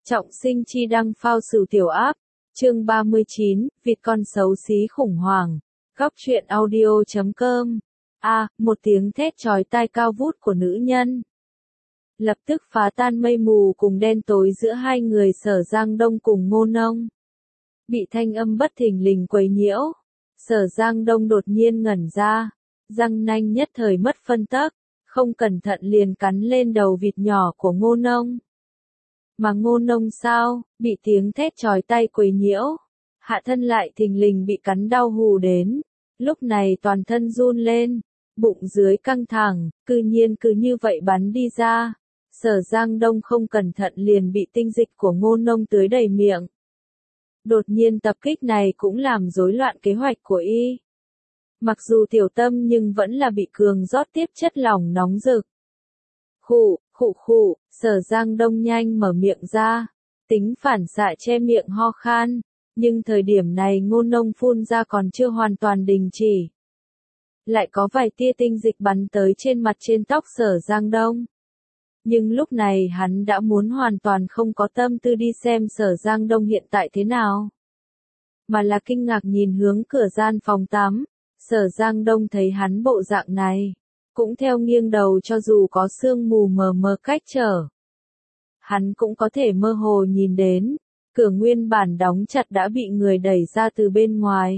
Trọng sinh chi đăng phao sửu tiểu áp, chương 39, vịt con xấu xí khủng hoảng. Góc truyện audio.com. Một tiếng thét chói tai cao vút của nữ nhân lập tức phá tan mây mù cùng đen tối giữa hai người Sở Giang Đông cùng Ngô Nông. Bị thanh âm bất thình lình quấy nhiễu, Sở Giang Đông đột nhiên ngẩn ra, răng nanh nhất thời mất phân tấc, không cẩn thận liền cắn lên đầu vịt nhỏ của Ngô Nông. Mà Ngô Nông sao, bị tiếng thét chói tai quấy nhiễu, hạ thân lại thình lình bị cắn đau hù đến, lúc này toàn thân run lên, bụng dưới căng thẳng, cư nhiên cứ như vậy bắn đi ra. Sở Giang Đông không cẩn thận liền bị tinh dịch của Ngô Nông tưới đầy miệng. Đột nhiên tập kích này cũng làm rối loạn kế hoạch của y. Mặc dù tiểu tâm nhưng vẫn là bị cường rót tiếp chất lỏng nóng rực. Khụ, Sở Giang Đông nhanh mở miệng ra, tính phản xạ che miệng ho khan, nhưng thời điểm này Ngô Nông phun ra còn chưa hoàn toàn đình chỉ. Lại có vài tia tinh dịch bắn tới trên mặt trên tóc Sở Giang Đông. Nhưng lúc này hắn đã muốn hoàn toàn không có tâm tư đi xem Sở Giang Đông hiện tại thế nào. Mà là kinh ngạc nhìn hướng cửa gian phòng tắm, Sở Giang Đông thấy hắn bộ dạng này, cũng theo nghiêng đầu cho dù có sương mù mờ mờ cách trở. Hắn cũng có thể mơ hồ nhìn đến, cửa nguyên bản đóng chặt đã bị người đẩy ra từ bên ngoài.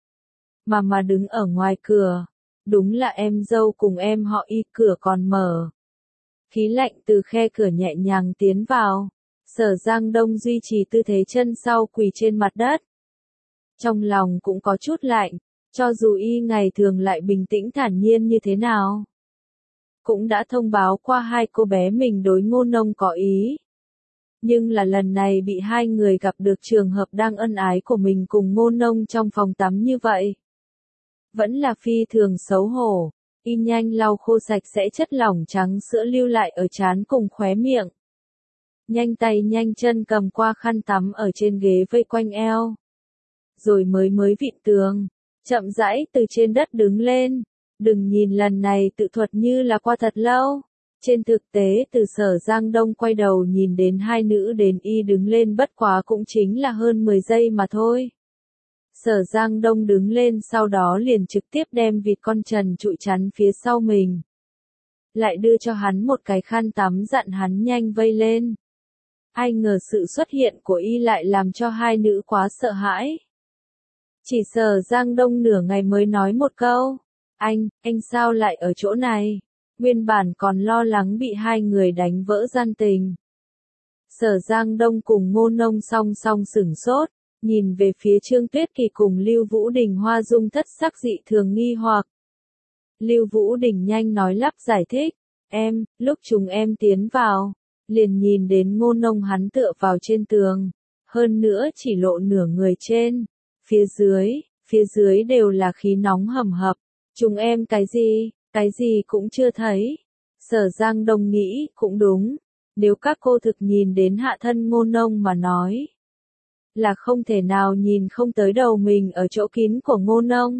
Mà đứng ở ngoài cửa, đúng là em dâu cùng em họ Y, cửa còn mở. Khí lạnh từ khe cửa nhẹ nhàng tiến vào, Sở Giang Đông duy trì tư thế chân sau quỳ trên mặt đất. Trong lòng cũng có chút lạnh, cho dù Y ngày thường lại bình tĩnh thản nhiên như thế nào. Cũng đã thông báo qua hai cô bé mình đối Ngô Nông có ý. Nhưng là lần này bị hai người gặp được trường hợp đang ân ái của mình cùng Ngô Nông trong phòng tắm như vậy. Vẫn là phi thường xấu hổ. Y nhanh lau khô sạch sẽ chất lỏng trắng sữa lưu lại ở trán cùng khóe miệng. Nhanh tay nhanh chân cầm qua khăn tắm ở trên ghế vây quanh eo. Rồi mới vịn tường, chậm rãi từ trên đất đứng lên. Đừng nhìn lần này tự thuật như là qua thật lâu. Trên thực tế từ Sở Giang Đông quay đầu nhìn đến hai nữ đến Y đứng lên bất quá cũng chính là hơn 10 giây mà thôi. Sở Giang Đông đứng lên sau đó liền trực tiếp đem vịt con trần trụi chắn phía sau mình. Lại đưa cho hắn một cái khăn tắm dặn hắn nhanh vây lên. Ai ngờ sự xuất hiện của Y lại làm cho hai nữ quá sợ hãi. Chỉ Sở Giang Đông nửa ngày mới nói một câu. Anh sao lại ở chỗ này? Nguyên bản còn lo lắng bị hai người đánh vỡ gian tình. Sở Giang Đông cùng Ngô Nông song song sửng sốt. Nhìn về phía Trương Tuyết Kỳ cùng Lưu Vũ Đình Hoa dung thất sắc dị thường nghi hoặc. Lưu Vũ Đình nhanh nói lắp giải thích. Lúc chúng em tiến vào, liền nhìn đến Ngô Nông hắn tựa vào trên tường. Hơn nữa chỉ lộ nửa người trên. Phía dưới đều là khí nóng hầm hập. Chúng em cái gì cũng chưa thấy. Sở Giang Đông nghĩ cũng đúng. Nếu các cô thực nhìn đến hạ thân Ngô Nông mà nói. Là không thể nào nhìn không tới đầu mình ở chỗ kín của Ngô Nông.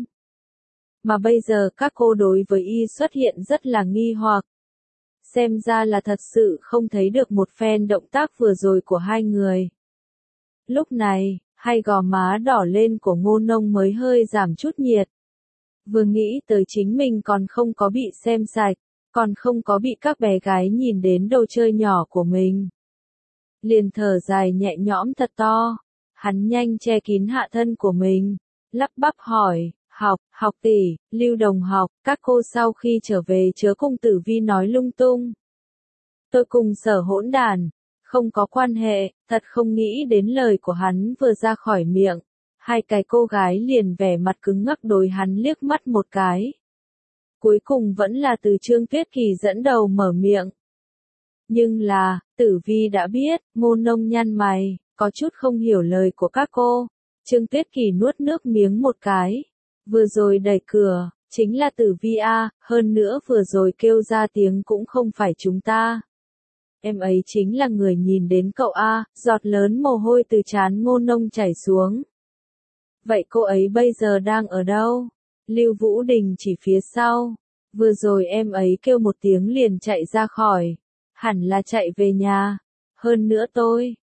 Mà bây giờ các cô đối với Y xuất hiện rất là nghi hoặc. Xem ra là thật sự không thấy được một phen động tác vừa rồi của hai người. Lúc này, hai gò má đỏ lên của Ngô Nông mới hơi giảm chút nhiệt. Vừa nghĩ tới chính mình còn không có bị xem sạch, còn không có bị các bé gái nhìn đến đồ chơi nhỏ của mình. Liền thở dài nhẹ nhõm thật to. Hắn nhanh che kín hạ thân của mình, lắp bắp hỏi, học tỷ, Lưu đồng học, các cô sau khi trở về chớ cùng Tử Vi nói lung tung. Tôi cùng Sở hỗn đàn, không có quan hệ, thật không nghĩ đến lời của hắn vừa ra khỏi miệng. Hai cái cô gái liền vẻ mặt cứng ngắc đối hắn liếc mắt một cái. Cuối cùng vẫn là từ Trương Tuyết Kỳ dẫn đầu mở miệng. Nhưng là, Tử Vi đã biết, Ngô Nông nhăn mày. Có chút không hiểu lời của các cô. Trương Tuyết Kỳ nuốt nước miếng một cái. Vừa rồi đẩy cửa, chính là Tử Vi A, hơn nữa vừa rồi kêu ra tiếng cũng không phải chúng ta. Em ấy chính là người nhìn đến cậu A, giọt lớn mồ hôi từ trán Ngô Nông chảy xuống. Vậy cô ấy bây giờ đang ở đâu? Lưu Vũ Đình chỉ phía sau. Vừa rồi em ấy kêu một tiếng liền chạy ra khỏi. Hẳn là chạy về nhà. Hơn nữa tôi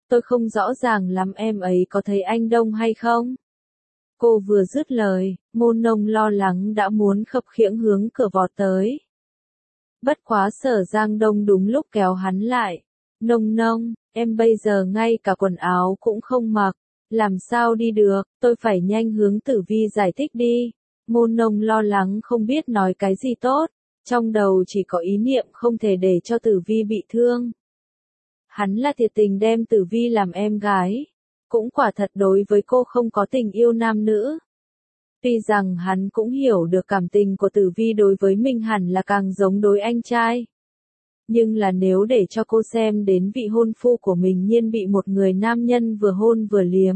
tôi không rõ ràng lắm em ấy có thấy anh Đông hay không? Cô vừa dứt lời, Ngôn Nông lo lắng đã muốn khập khiễng hướng cửa vọt tới. Bất quá Sở Giang Đông đúng lúc kéo hắn lại. Nông Nông, em bây giờ ngay cả quần áo cũng không mặc, làm sao đi được, tôi phải nhanh hướng Tử Vi giải thích đi. Ngôn Nông lo lắng không biết nói cái gì tốt, trong đầu chỉ có ý niệm không thể để cho Tử Vi bị thương. Hắn là thiệt tình đem Tử Vi làm em gái, cũng quả thật đối với cô không có tình yêu nam nữ. Tuy rằng hắn cũng hiểu được cảm tình của Tử Vi đối với mình hẳn là càng giống đối anh trai. Nhưng là nếu để cho cô xem đến vị hôn phu của mình nhiên bị một người nam nhân vừa hôn vừa liếm.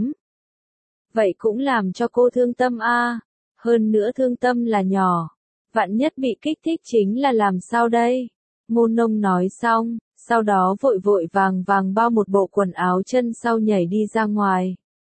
Vậy cũng làm cho cô thương tâm a. Hơn nữa thương tâm là nhỏ. Vạn nhất bị kích thích chính là làm sao đây? Ngôn Nông nói xong, sau đó vội vội vàng vàng bao một bộ quần áo chân sau nhảy đi ra ngoài.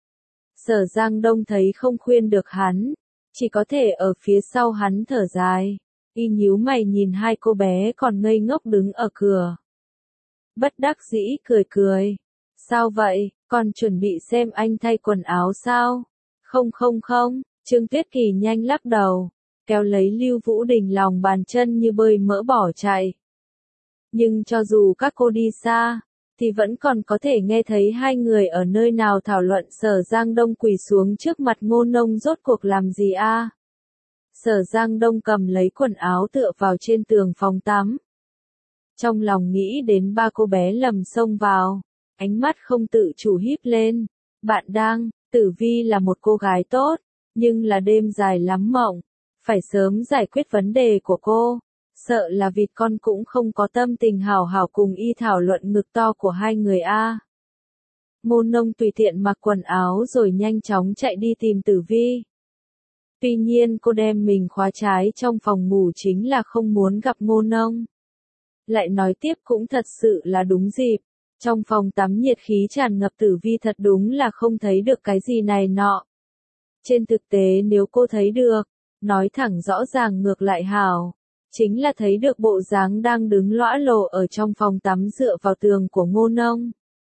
Sở Giang Đông thấy không khuyên được hắn, chỉ có thể ở phía sau hắn thở dài. Y nhíu mày nhìn hai cô bé còn ngây ngốc đứng ở cửa. Bất đắc dĩ cười cười. Sao vậy, còn chuẩn bị xem anh thay quần áo sao? Không không không, Trương Tuyết Kỳ nhanh lắc đầu, kéo lấy Lưu Vũ Đình lòng bàn chân như bơi mỡ bỏ chạy. Nhưng cho dù các cô đi xa, thì vẫn còn có thể nghe thấy hai người ở nơi nào thảo luận. Sở Giang Đông quỳ xuống trước mặt Ngôn Nông rốt cuộc làm gì a? Sở Giang Đông cầm lấy quần áo tựa vào trên tường phòng tắm. Trong lòng nghĩ đến ba cô bé lầm xông vào, ánh mắt không tự chủ híp lên. Bạn đang, Tử Vi là một cô gái tốt, nhưng là đêm dài lắm mộng, phải sớm giải quyết vấn đề của cô. Sợ là vịt con cũng không có tâm tình hảo hảo cùng y thảo luận ngực to của hai người a. Ngôn Nông tùy tiện mặc quần áo rồi nhanh chóng chạy đi tìm Tử Vi. Tuy nhiên cô đem mình khóa trái trong phòng ngủ chính là không muốn gặp Ngôn Nông. Lại nói tiếp cũng thật sự là đúng dịp. Trong phòng tắm nhiệt khí tràn ngập, Tử Vi thật đúng là không thấy được cái gì này nọ. Trên thực tế nếu cô thấy được, nói thẳng rõ ràng ngược lại hảo. Chính là thấy được bộ dáng đang đứng lõa lồ ở trong phòng tắm dựa vào tường của Ngôn Nông.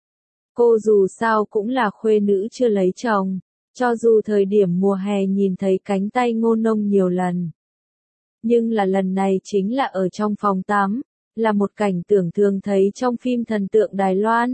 Cô dù sao cũng là khuê nữ chưa lấy chồng, cho dù thời điểm mùa hè nhìn thấy cánh tay Ngôn Nông nhiều lần. Nhưng là lần này chính là ở trong phòng tắm, là một cảnh tưởng thường thấy trong phim thần tượng Đài Loan.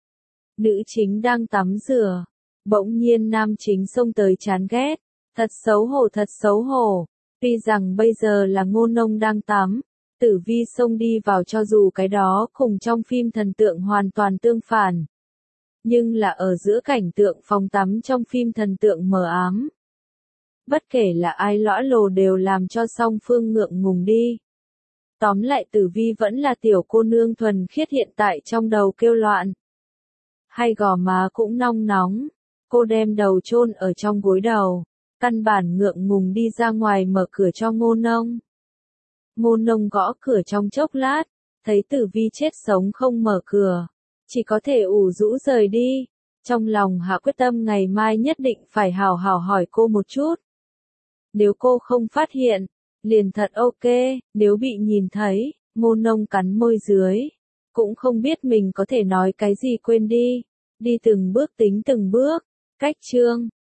Nữ chính đang tắm rửa, bỗng nhiên nam chính xông tới chán ghét, thật xấu hổ thật xấu hổ. Tuy rằng bây giờ là Ngôn Nông đang tắm, Tử Vi xông đi vào cho dù cái đó cùng trong phim thần tượng hoàn toàn tương phản. Nhưng là ở giữa cảnh tượng phòng tắm trong phim thần tượng mờ ám. Bất kể là ai lõa lồ đều làm cho song phương ngượng ngùng đi. Tóm lại Tử Vi vẫn là tiểu cô nương thuần khiết hiện tại trong đầu kêu loạn. Hay gò má cũng nong nóng, cô đem đầu chôn ở trong gối đầu. Căn bản ngượng ngùng đi ra ngoài mở cửa cho Ngôn Nông. Ngôn Nông gõ cửa trong chốc lát, thấy Tử Vi chết sống không mở cửa, chỉ có thể ủ rũ rời đi. Trong lòng hạ quyết tâm ngày mai nhất định phải hào hào hỏi cô một chút. Nếu cô không phát hiện, liền thật ok, nếu bị nhìn thấy, Ngôn Nông cắn môi dưới, cũng không biết mình có thể nói cái gì, quên đi, đi từng bước tính từng bước. Cách chương